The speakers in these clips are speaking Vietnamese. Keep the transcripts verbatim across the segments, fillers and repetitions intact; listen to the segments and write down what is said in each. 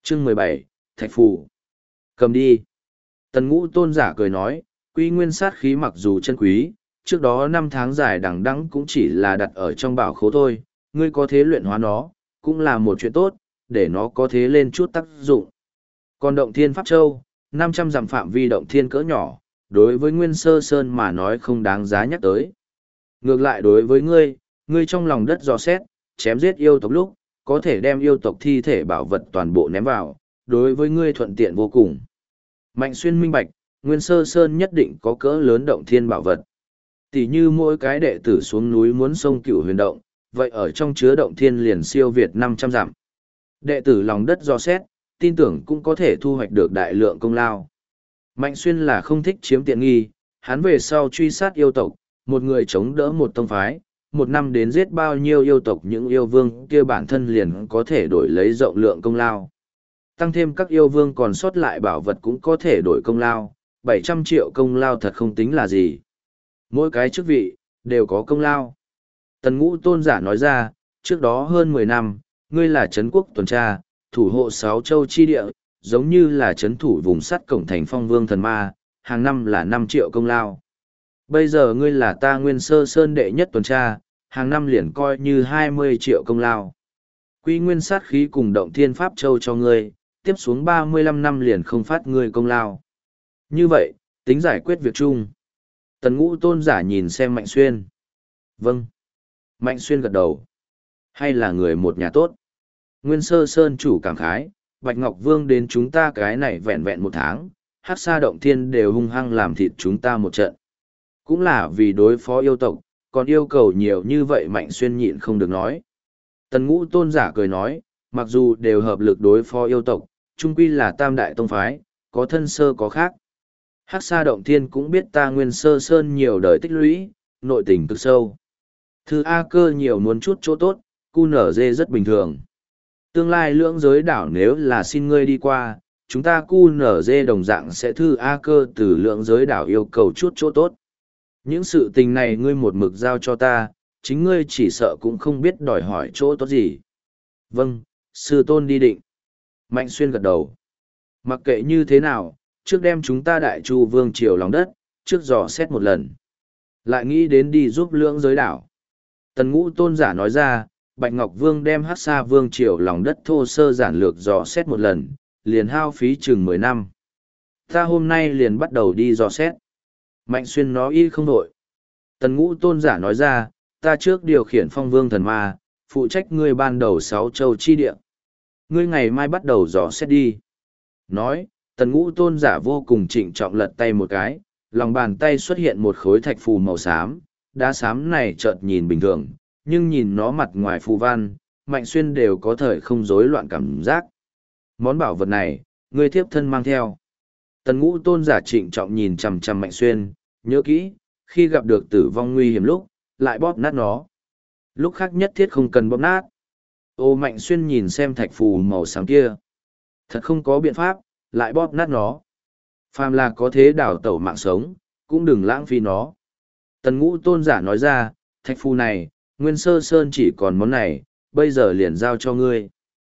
Chương mười bảy, Thạch Phù. Cầm đi. Tần ngũ tôn giả cười nói, quy nguyên sát khí mặc dù chân quý, trước đó năm tháng dài đằng đẵng cũng chỉ là đặt ở trong bảo khố thôi, ngươi có thế luyện hóa nó, cũng là một chuyện tốt, để nó có thế lên chút tác dụng. Còn động thiên Pháp Châu, năm trăm dặm phạm vi động thiên cỡ nhỏ, đối với Nguyên Sơ Sơn mà nói không đáng giá nhắc tới. Ngược lại đối với ngươi, ngươi trong lòng đất dò xét, chém giết yêu tộc lúc, có thể đem yêu tộc thi thể bảo vật toàn bộ ném vào, đối với ngươi thuận tiện vô cùng. Mạnh Xuyên minh bạch, Nguyên Sơ Sơn nhất định có cỡ lớn động thiên bảo vật. Tỷ như mỗi cái đệ tử xuống núi muốn sông Cửu Huyền động, vậy ở trong chứa động thiên liền siêu việt năm trăm dặm. Đệ tử lòng đất dò xét, tin tưởng cũng có thể thu hoạch được đại lượng công lao. Mạnh Xuyên là không thích chiếm tiện nghi, hắn về sau truy sát yêu tộc, một người chống đỡ một tông phái, một năm đến giết bao nhiêu yêu tộc, những yêu vương kia bản thân liền có thể đổi lấy rộng lượng công lao. Tăng thêm các yêu vương còn sót lại bảo vật cũng có thể đổi công lao, bảy trăm triệu công lao thật không tính là gì. Mỗi cái chức vị, đều có công lao. Tần ngũ tôn giả nói ra, trước đó hơn mười năm, ngươi là trấn quốc tuần tra, thủ hộ sáu châu chi địa, giống như là trấn thủ vùng sắt cổng thành phong vương thần ma, hàng năm là năm triệu công lao. Bây giờ ngươi là ta Nguyên Sơ Sơn đệ nhất tuần tra, hàng năm liền coi như hai mươi triệu công lao. Quy nguyên sát khí cùng động thiên Pháp Châu cho ngươi, tiếp xuống ba mươi lăm năm liền không phát ngươi công lao. Như vậy, tính giải quyết việc chung. Tần ngũ tôn giả nhìn xem Mạnh Xuyên. Vâng. Mạnh Xuyên gật đầu. Hay là người một nhà tốt. Nguyên Sơ Sơn chủ cảm khái, Bạch Ngọc Vương đến chúng ta cái này vẹn vẹn một tháng, Hắc Sa Động Thiên đều hung hăng làm thịt chúng ta một trận. Cũng là vì đối phó yêu tộc, còn yêu cầu nhiều như vậy Mạnh Xuyên nhịn không được nói. Tần ngũ tôn giả cười nói, mặc dù đều hợp lực đối phó yêu tộc, chung quy là tam đại tông phái, có thân sơ có khác. Hắc Sa Động Thiên cũng biết ta Nguyên Sơ Sơn nhiều đời tích lũy, nội tình cực sâu. Thư A Cơ nhiều muốn chút chỗ tốt, cu nở dê rất bình thường. Tương lai lưỡng giới đảo nếu là xin ngươi đi qua, chúng ta cu nở dê đồng dạng sẽ thư A Cơ từ lưỡng giới đảo yêu cầu chút chỗ tốt. Những sự tình này ngươi một mực giao cho ta, chính ngươi chỉ sợ cũng không biết đòi hỏi chỗ tốt gì. Vâng, sư tôn đi định. Mạnh Xuyên gật đầu. Mặc kệ như thế nào, trước đem chúng ta đại chu vương triều lòng đất, trước dò xét một lần. Lại nghĩ đến đi giúp lưỡng giới đảo. Tần ngũ tôn giả nói ra, Bạch Ngọc Vương đem Hắc Sa Vương triều lòng đất thô sơ giản lược dò xét một lần, liền hao phí chừng mười năm. Ta hôm nay liền bắt đầu đi dò xét. Mạnh Xuyên nói y không đội. Tần ngũ tôn giả nói ra, ta trước điều khiển phong vương thần ma, phụ trách ngươi ban đầu sáu châu chi địa. Ngươi ngày mai bắt đầu dò xét đi. Nói, tần ngũ tôn giả vô cùng trịnh trọng lật tay một cái, lòng bàn tay xuất hiện một khối thạch phù màu xám, đá xám này chợt nhìn bình thường, nhưng nhìn nó mặt ngoài phù văn, Mạnh Xuyên đều có thời không rối loạn cảm giác. Món bảo vật này, ngươi thiếp thân mang theo. Tần ngũ tôn giả trịnh trọng nhìn chằm chằm Mạnh Xuyên, nhớ kỹ, khi gặp được tử vong nguy hiểm lúc, lại bóp nát nó. Lúc khác nhất thiết không cần bóp nát. Ô Mạnh Xuyên nhìn xem thạch phù màu xám kia. Thật không có biện pháp, lại bóp nát nó. Phàm là có thế đảo tẩu mạng sống, cũng đừng lãng phí nó. Tần ngũ tôn giả nói ra, thạch phù này, Nguyên Sơ Sơn chỉ còn món này, bây giờ liền giao cho ngươi.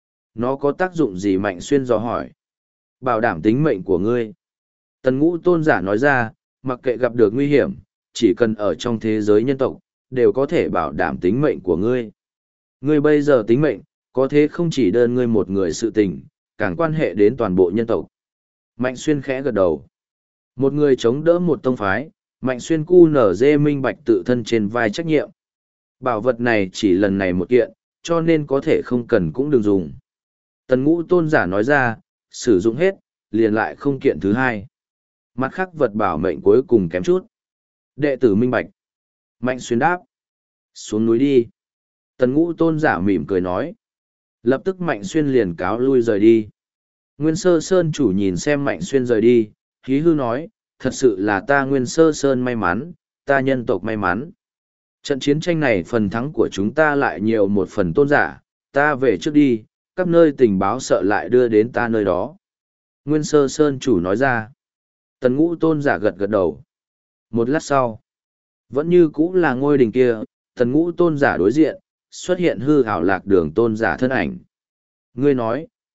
Nó có tác dụng gì? Mạnh Xuyên dò hỏi. Bảo đảm tính mệnh của ngươi. Tần ngũ tôn giả nói ra, mặc kệ gặp được nguy hiểm, chỉ cần ở trong thế giới nhân tộc, đều có thể bảo đảm tính mệnh của ngươi. Ngươi bây giờ tính mệnh, có thế không chỉ đơn ngươi một người sự tình, càng quan hệ đến toàn bộ nhân tộc. Mạnh Xuyên khẽ gật đầu. Một người chống đỡ một tông phái, Mạnh Xuyên cu nở dê minh bạch tự thân trên vai trách nhiệm. Bảo vật này chỉ lần này một kiện, cho nên có thể không cần cũng đừng dùng. Tần ngũ tôn giả nói ra, sử dụng hết, liền lại không kiện thứ hai. Mặt khác vật bảo mệnh cuối cùng kém chút. Đệ tử minh bạch. Mạnh Xuyên đáp. Xuống núi đi. Tần ngũ tôn giả mỉm cười nói. Lập tức Mạnh Xuyên liền cáo lui rời đi. Nguyên Sơ Sơn chủ nhìn xem Mạnh Xuyên rời đi, hí hư nói, thật sự là ta Nguyên Sơ Sơn may mắn, ta nhân tộc may mắn. Trận chiến tranh này phần thắng của chúng ta lại nhiều một phần tôn giả, ta về trước đi, các nơi tình báo sợ lại đưa đến ta nơi đó. Nguyên Sơ Sơn chủ nói ra. Tần ngũ tôn giả gật gật đầu. Một lát sau, vẫn như cũ là ngôi đình kia, tần ngũ tôn giả đối diện, xuất hiện hư ảo lạc đường tôn giả thân ảnh. Ngươi nói,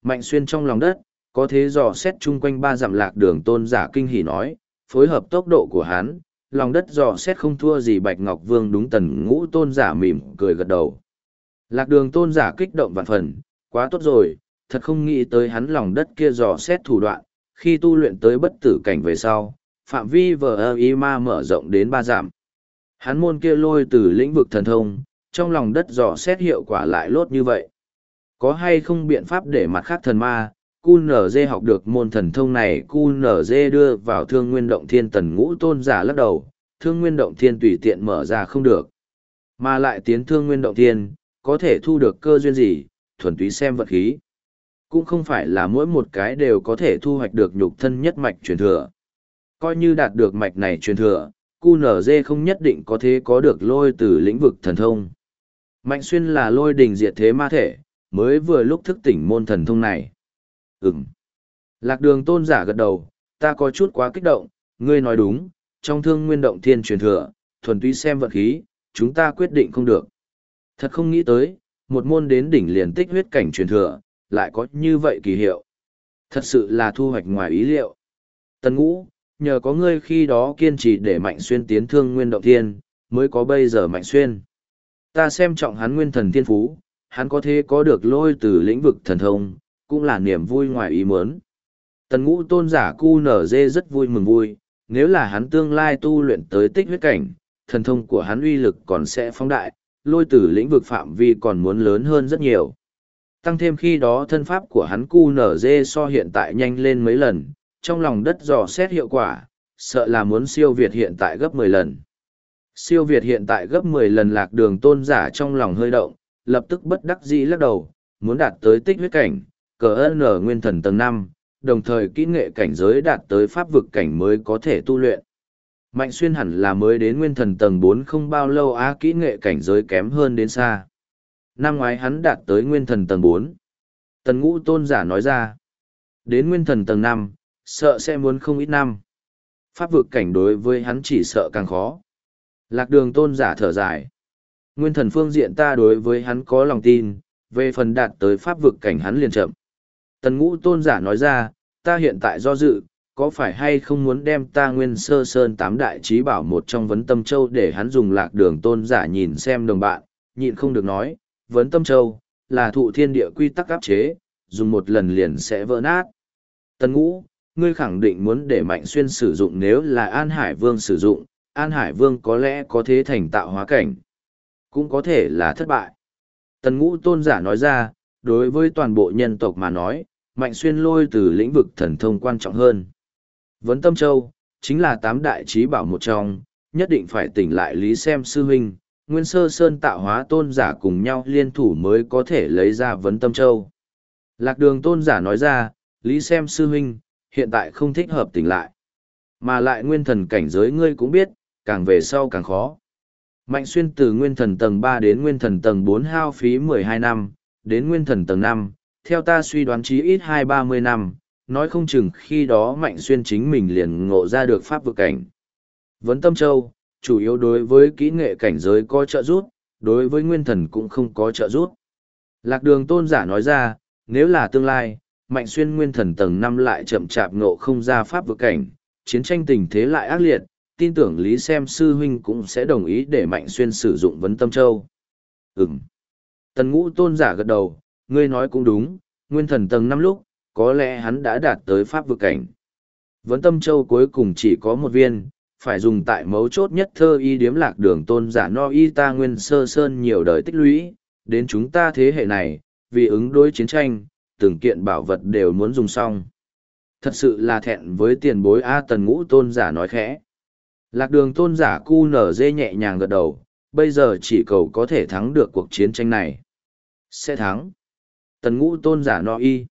Mạnh xuyên trong lòng đất, có thế dò xét chung quanh ba dặm lạc đường tôn giả kinh hỉ nói, phối hợp tốc độ của hắn, lòng đất dò xét không thua gì Bạch Ngọc Vương đúng. Tần Ngũ tôn giả mỉm cười gật đầu. Lạc đường tôn giả kích động vạn phần, quá tốt rồi, thật không nghĩ tới hắn lòng đất kia dò xét thủ đoạn, khi tu luyện tới bất tử cảnh về sau, phạm vi vờ y ma mở rộng đến ba dặm. Hắn môn kia lôi từ lĩnh vực thần thông, trong lòng đất dò xét hiệu quả lại lốt như vậy. Có hay không biện pháp để mặt khác thần ma, cu nở dê học được môn thần thông này? Cu nở dê đưa vào thương nguyên động thiên. Tần Ngũ tôn giả lắc đầu, thương nguyên động thiên tùy tiện mở ra không được. Mà lại tiến thương nguyên động thiên, có thể thu được cơ duyên gì, thuần túy xem vật khí. Cũng không phải là mỗi một cái đều có thể thu hoạch được nhục thân nhất mạch truyền thừa. Coi như đạt được mạch này truyền thừa, cu nở dê không nhất định có thể có được lôi từ lĩnh vực thần thông. Mạnh xuyên là lôi đình diệt thế ma thể, mới vừa lúc thức tỉnh môn thần thông này. Ừm. Lạc đường tôn giả gật đầu, ta có chút quá kích động, ngươi nói đúng, trong thương nguyên động thiên truyền thừa, thuần túy xem vận khí, chúng ta quyết định không được. Thật không nghĩ tới, một môn đến đỉnh liền tích huyết cảnh truyền thừa, lại có như vậy kỳ hiệu. Thật sự là thu hoạch ngoài ý liệu. Tần Ngũ, nhờ có ngươi khi đó kiên trì để Mạnh Xuyên tiến thương nguyên động thiên, mới có bây giờ Mạnh Xuyên. Ta xem trọng hắn nguyên thần thiên phú, hắn có thể có được lôi từ lĩnh vực thần thông, cũng là niềm vui ngoài ý muốn. Tần Ngũ tôn giả cu nở dê rất vui mừng vui, nếu là hắn tương lai tu luyện tới tích huyết cảnh, thần thông của hắn uy lực còn sẽ phóng đại, lôi từ lĩnh vực phạm vi còn muốn lớn hơn rất nhiều. Tăng thêm khi đó thân pháp của hắn cu nở dê so hiện tại nhanh lên mấy lần, trong lòng đất dò xét hiệu quả, sợ là muốn siêu việt hiện tại gấp mười lần. Siêu việt hiện tại gấp mười lần. Lạc đường tôn giả trong lòng hơi động, lập tức bất đắc dĩ lắc đầu, muốn đạt tới tích huyết cảnh, cờ ơn ở nguyên thần tầng năm, đồng thời kỹ nghệ cảnh giới đạt tới pháp vực cảnh mới có thể tu luyện. Mạnh Xuyên hẳn là mới đến nguyên thần tầng bốn không bao lâu á, kỹ nghệ cảnh giới kém hơn đến xa. Năm ngoái hắn đạt tới nguyên thần tầng bốn. Tần Ngũ tôn giả nói ra, đến nguyên thần tầng năm, sợ sẽ muốn không ít năm. Pháp vực cảnh đối với hắn chỉ sợ càng khó. Lạc đường tôn giả thở dài. Nguyên thần phương diện ta đối với hắn có lòng tin, về phần đạt tới pháp vực cảnh hắn liền chậm. Tần Ngũ tôn giả nói ra, ta hiện tại do dự, có phải hay không muốn đem ta nguyên sơ sơn tám đại trí bảo một trong vấn tâm châu để hắn dùng. Lạc đường tôn giả nhìn xem đồng bạn, nhịn không được nói, vấn tâm châu, là thụ thiên địa quy tắc áp chế, dùng một lần liền sẽ vỡ nát. Tần Ngũ, ngươi khẳng định muốn để Mạnh Xuyên sử dụng, nếu là An Hải Vương sử dụng, An Hải Vương có lẽ có thế thành tạo hóa cảnh, cũng có thể là thất bại. Tần Ngũ tôn giả nói ra, đối với toàn bộ nhân tộc mà nói, Mạnh Xuyên lôi từ lĩnh vực thần thông quan trọng hơn. Vấn Tâm Châu, chính là tám đại trí bảo một trong, nhất định phải tỉnh lại Lý Xem sư huynh, Nguyên Sơ Sơn tạo hóa tôn giả cùng nhau liên thủ mới có thể lấy ra Vấn Tâm Châu. Lạc đường tôn giả nói ra, Lý Xem sư huynh, hiện tại không thích hợp tỉnh lại. Mà lại nguyên thần cảnh giới ngươi cũng biết, càng về sau càng khó. Mạnh Xuyên từ nguyên thần tầng ba đến nguyên thần tầng bốn hao phí mười hai năm, đến nguyên thần tầng năm, theo ta suy đoán chí ít hai ba mươi năm, nói không chừng khi đó Mạnh Xuyên chính mình liền ngộ ra được pháp vực cảnh. Vấn Tâm Châu, chủ yếu đối với kỹ nghệ cảnh giới có trợ giúp, đối với nguyên thần cũng không có trợ giúp. Lạc đường tôn giả nói ra, nếu là tương lai, Mạnh Xuyên nguyên thần tầng năm lại chậm chạp ngộ không ra pháp vực cảnh, chiến tranh tình thế lại ác liệt, tin tưởng Lý Xem sư huynh cũng sẽ đồng ý để Mạnh Xuyên sử dụng Vấn Tâm Châu. Ừm. Tần Ngũ tôn giả gật đầu, ngươi nói cũng đúng, nguyên thần tầng năm lúc, có lẽ hắn đã đạt tới pháp vực cảnh. Vấn Tâm Châu cuối cùng chỉ có một viên, phải dùng tại mấu chốt nhất. Thơ y điếm lạc đường tôn giả no y ta Nguyên Sơ Sơn nhiều đời tích lũy, đến chúng ta thế hệ này, vì ứng đối chiến tranh, từng kiện bảo vật đều muốn dùng xong. Thật sự là thẹn với tiền bối A. Tần Ngũ tôn giả nói khẽ. Lạc đường tôn giả cu nở dê nhẹ nhàng gật đầu, bây giờ chỉ cầu có thể thắng được cuộc chiến tranh này. Sẽ thắng. Tần Ngũ tôn giả no y.